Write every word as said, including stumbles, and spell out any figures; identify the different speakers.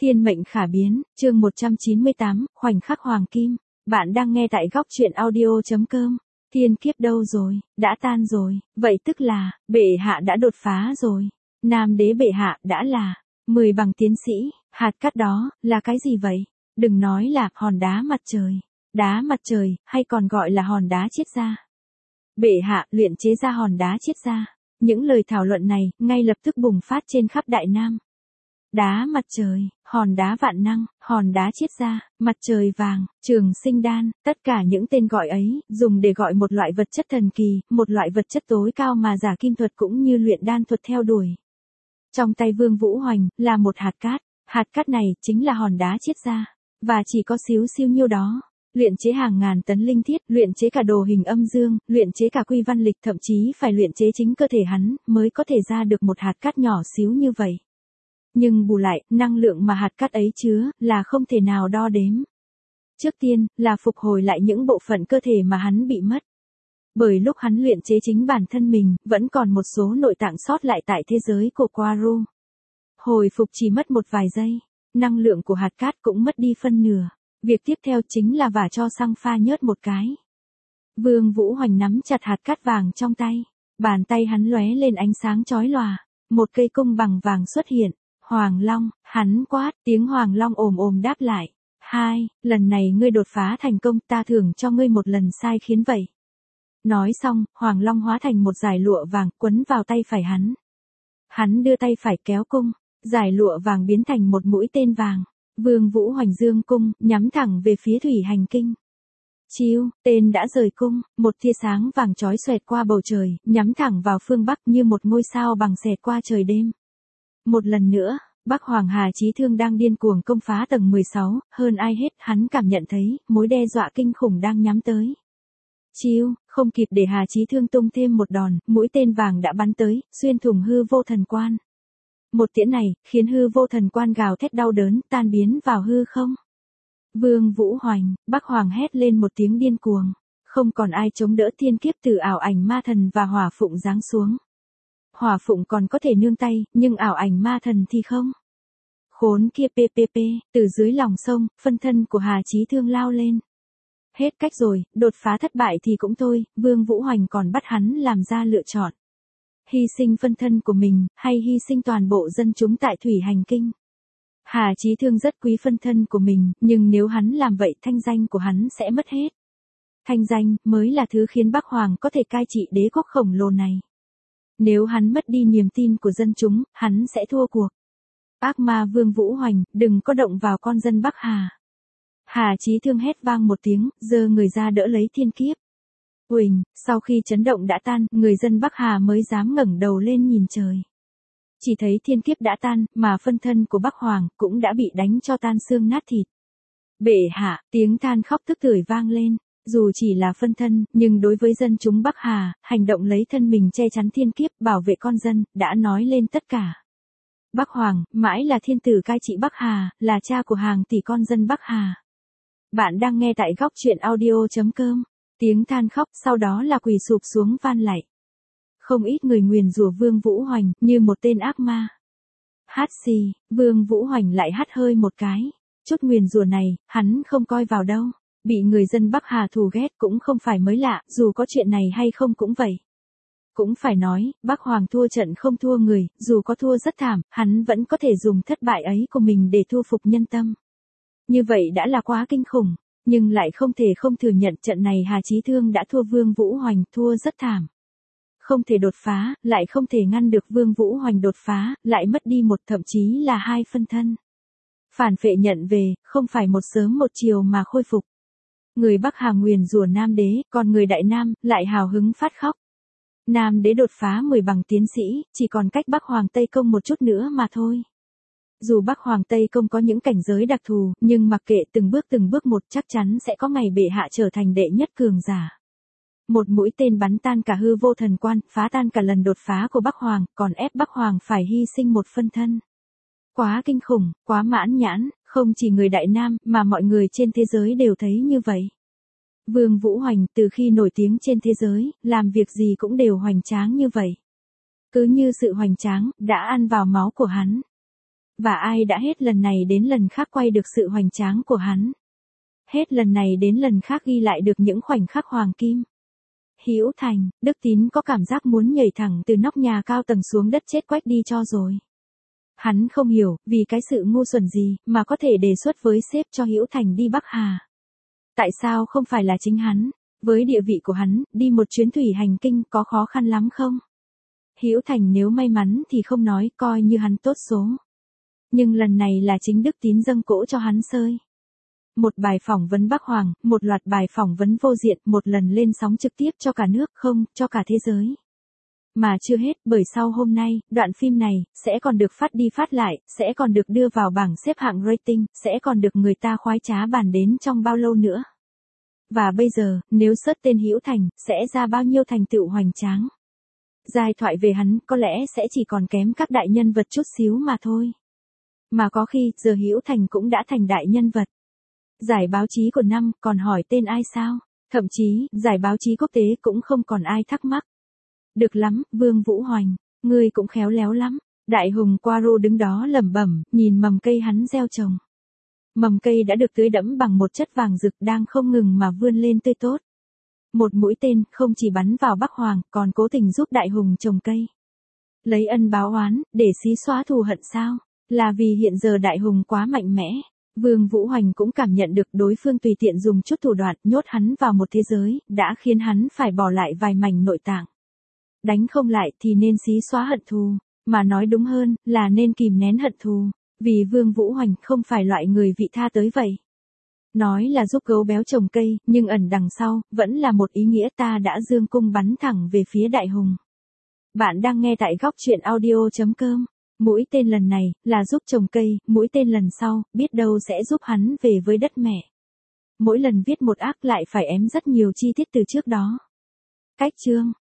Speaker 1: Thiên mệnh khả biến, chương một trăm chín mươi tám, khoảnh khắc hoàng kim. Bạn đang nghe tại góc truyện audio.com. Thiên kiếp đâu rồi, đã tan rồi, vậy tức là, bệ hạ đã đột phá rồi. Nam đế bệ hạ đã là, mười bằng tiến sĩ, hạt cát đó, là cái gì vậy? Đừng nói là, hòn đá mặt trời. Đá mặt trời, hay còn gọi là hòn đá chiết ra. Bệ hạ, luyện chế ra hòn đá chiết ra. Những lời thảo luận này, ngay lập tức bùng phát trên khắp Đại Nam. Đá mặt trời, hòn đá vạn năng, hòn đá chiết ra, mặt trời vàng, trường sinh đan, tất cả những tên gọi ấy, dùng để gọi một loại vật chất thần kỳ, một loại vật chất tối cao mà giả kim thuật cũng như luyện đan thuật theo đuổi. Trong tay Vương Vũ Hoành, là một hạt cát, hạt cát này, chính là hòn đá chiết ra, và chỉ có xíu xiu nhiêu đó. Luyện chế hàng ngàn tấn linh thiết, luyện chế cả đồ hình âm dương, luyện chế cả quy văn lịch, thậm chí phải luyện chế chính cơ thể hắn, mới có thể ra được một hạt cát nhỏ xíu như vậy. Nhưng bù lại, năng lượng mà hạt cát ấy chứa, là không thể nào đo đếm. Trước tiên, là phục hồi lại những bộ phận cơ thể mà hắn bị mất. Bởi lúc hắn luyện chế chính bản thân mình, vẫn còn một số nội tạng sót lại tại thế giới của Quaru. Hồi phục chỉ mất một vài giây, năng lượng của hạt cát cũng mất đi phân nửa. Việc tiếp theo chính là vả cho xăng pha nhớt một cái. Vương Vũ Hoành nắm chặt hạt cát vàng trong tay. Bàn tay hắn lóe lên ánh sáng chói lòa. Một cây cung bằng vàng xuất hiện. Hoàng Long, hắn quát, tiếng Hoàng Long ồm ồm đáp lại. Hai, lần này ngươi đột phá thành công, ta thưởng cho ngươi một lần sai khiến vậy. Nói xong, Hoàng Long hóa thành một dải lụa vàng quấn vào tay phải hắn. Hắn đưa tay phải kéo cung. Dải lụa vàng biến thành một mũi tên vàng. Vương Vũ Hoành dương cung, nhắm thẳng về phía thủy hành kinh. Chiêu, tên đã rời cung, một tia sáng vàng chói xoẹt qua bầu trời, nhắm thẳng vào phương Bắc như một ngôi sao bằng xẹt qua trời đêm. Một lần nữa, Bắc Hoàng Hà Chí Thương đang điên cuồng công phá tầng mười sáu, hơn ai hết hắn cảm nhận thấy, mối đe dọa kinh khủng đang nhắm tới. Chiêu, không kịp để Hà Chí Thương tung thêm một đòn, mũi tên vàng đã bắn tới, xuyên thủng hư vô thần quan. Một tiễn này, khiến hư vô thần quan gào thét đau đớn, tan biến vào hư không. Vương Vũ Hoành, Bắc Hoàng hét lên một tiếng điên cuồng. Không còn ai chống đỡ thiên kiếp từ ảo ảnh ma thần và hỏa phụng giáng xuống. Hỏa phụng còn có thể nương tay, nhưng ảo ảnh ma thần thì không. Khốn kia ppp, từ dưới lòng sông, phân thân của Hà Chí Thương lao lên. Hết cách rồi, đột phá thất bại thì cũng thôi, Vương Vũ Hoành còn bắt hắn làm ra lựa chọn. Hy sinh phân thân của mình, hay hy sinh toàn bộ dân chúng tại thủy hành kinh. Hà Chí Thương rất quý phân thân của mình, nhưng nếu hắn làm vậy thanh danh của hắn sẽ mất hết. Thanh danh, mới là thứ khiến Bắc Hoàng có thể cai trị đế quốc khổng lồ này. Nếu hắn mất đi niềm tin của dân chúng, hắn sẽ thua cuộc. Ác ma Vương Vũ Hoành, đừng có động vào con dân Bắc Hà. Hà Chí Thương hét vang một tiếng, giơ người ra đỡ lấy thiên kiếp. Uỳnh, sau khi chấn động đã tan, người dân Bắc Hà mới dám ngẩng đầu lên nhìn trời. Chỉ thấy thiên kiếp đã tan, mà phân thân của Bắc Hoàng cũng đã bị đánh cho tan xương nát thịt. Bệ hạ, tiếng than khóc tức tưởi vang lên, dù chỉ là phân thân, nhưng đối với dân chúng Bắc Hà, hành động lấy thân mình che chắn thiên kiếp, bảo vệ con dân, đã nói lên tất cả. Bắc Hoàng, mãi là thiên tử cai trị Bắc Hà, là cha của hàng tỷ con dân Bắc Hà. Bạn đang nghe tại góc truyện audio.com. Tiếng than khóc, sau đó là quỳ sụp xuống van lạy. Không ít người nguyền rủa Vương Vũ Hoành, như một tên ác ma. Hát xì, Vương Vũ Hoành lại hắt hơi một cái. Chút nguyền rủa này, hắn không coi vào đâu. Bị người dân Bắc Hà thù ghét cũng không phải mới lạ, dù có chuyện này hay không cũng vậy. Cũng phải nói, Bắc Hoàng thua trận không thua người, dù có thua rất thảm, hắn vẫn có thể dùng thất bại ấy của mình để thu phục nhân tâm. Như vậy đã là quá kinh khủng. Nhưng lại không thể không thừa nhận trận này Hà Chí Thương đã thua Vương Vũ Hoành, thua rất thảm. Không thể đột phá, lại không thể ngăn được Vương Vũ Hoành đột phá, lại mất đi một thậm chí là hai phân thân. Phản phệ nhận về, không phải một sớm một chiều mà khôi phục. Người Bắc Hà nguyền rủa Nam đế, còn người Đại Nam, lại hào hứng phát khóc. Nam đế đột phá mười bằng tiến sĩ, chỉ còn cách Bắc Hoàng Tây Công một chút nữa mà thôi. Dù Bắc Hoàng Tây Công có những cảnh giới đặc thù, nhưng mặc kệ từng bước từng bước một chắc chắn sẽ có ngày bệ hạ trở thành đệ nhất cường giả. Một mũi tên bắn tan cả hư vô thần quan, phá tan cả lần đột phá của Bắc Hoàng, còn ép Bắc Hoàng phải hy sinh một phân thân. Quá kinh khủng, quá mãn nhãn, không chỉ người Đại Nam, mà mọi người trên thế giới đều thấy như vậy. Vương Vũ Hoành, từ khi nổi tiếng trên thế giới, làm việc gì cũng đều hoành tráng như vậy. Cứ như sự hoành tráng, đã ăn vào máu của hắn. Và ai đã hết lần này đến lần khác quay được sự hoành tráng của hắn. Hết lần này đến lần khác ghi lại được những khoảnh khắc hoàng kim. Hữu Thành, Đức Tín có cảm giác muốn nhảy thẳng từ nóc nhà cao tầng xuống đất chết quách đi cho rồi. Hắn không hiểu, vì cái sự ngu xuẩn gì mà có thể đề xuất với sếp cho Hữu Thành đi Bắc Hà. Tại sao không phải là chính hắn? Với địa vị của hắn, đi một chuyến thủy hành kinh có khó khăn lắm không? Hữu Thành nếu may mắn thì không nói, coi như hắn tốt số. Nhưng lần này là chính Đức Tín dâng cỗ cho hắn sơi. Một bài phỏng vấn Bắc Hoàng, một loạt bài phỏng vấn vô diện, một lần lên sóng trực tiếp cho cả nước, không, cho cả thế giới. Mà chưa hết, bởi sau hôm nay, đoạn phim này, sẽ còn được phát đi phát lại, sẽ còn được đưa vào bảng xếp hạng rating, sẽ còn được người ta khoái trá bàn đến trong bao lâu nữa. Và bây giờ, nếu search tên Hữu Thành, sẽ ra bao nhiêu thành tựu hoành tráng. Giai thoại về hắn, có lẽ sẽ chỉ còn kém các đại nhân vật chút xíu mà thôi. Mà có khi, giờ Hữu Thành cũng đã thành đại nhân vật. Giải báo chí của năm, còn hỏi tên ai sao? Thậm chí, giải báo chí quốc tế cũng không còn ai thắc mắc. Được lắm, Vương Vũ Hoành, ngươi cũng khéo léo lắm. Đại hùng Poirot đứng đó lẩm bẩm, nhìn mầm cây hắn gieo trồng. Mầm cây đã được tưới đẫm bằng một chất vàng rực đang không ngừng mà vươn lên tươi tốt. Một mũi tên không chỉ bắn vào Bắc Hoàng, còn cố tình giúp đại hùng trồng cây. Lấy ân báo oán, để xí xóa thù hận sao? Là vì hiện giờ đại hùng quá mạnh mẽ. Vương Vũ Hoành cũng cảm nhận được đối phương tùy tiện dùng chút thủ đoạn nhốt hắn vào một thế giới, đã khiến hắn phải bỏ lại vài mảnh nội tạng. Đánh không lại thì nên xí xóa hận thù, mà nói đúng hơn là nên kìm nén hận thù, vì Vương Vũ Hoành không phải loại người vị tha tới vậy. Nói là giúp gấu béo trồng cây, nhưng ẩn đằng sau, vẫn là một ý nghĩa ta đã dương cung bắn thẳng về phía đại hùng. Bạn đang nghe tại góc truyện audio chấm com. Mũi tên lần này, là giúp trồng cây, mũi tên lần sau, biết đâu sẽ giúp hắn về với đất mẹ. Mỗi lần viết một ác lại phải ém rất nhiều chi tiết từ trước đó. Cách chương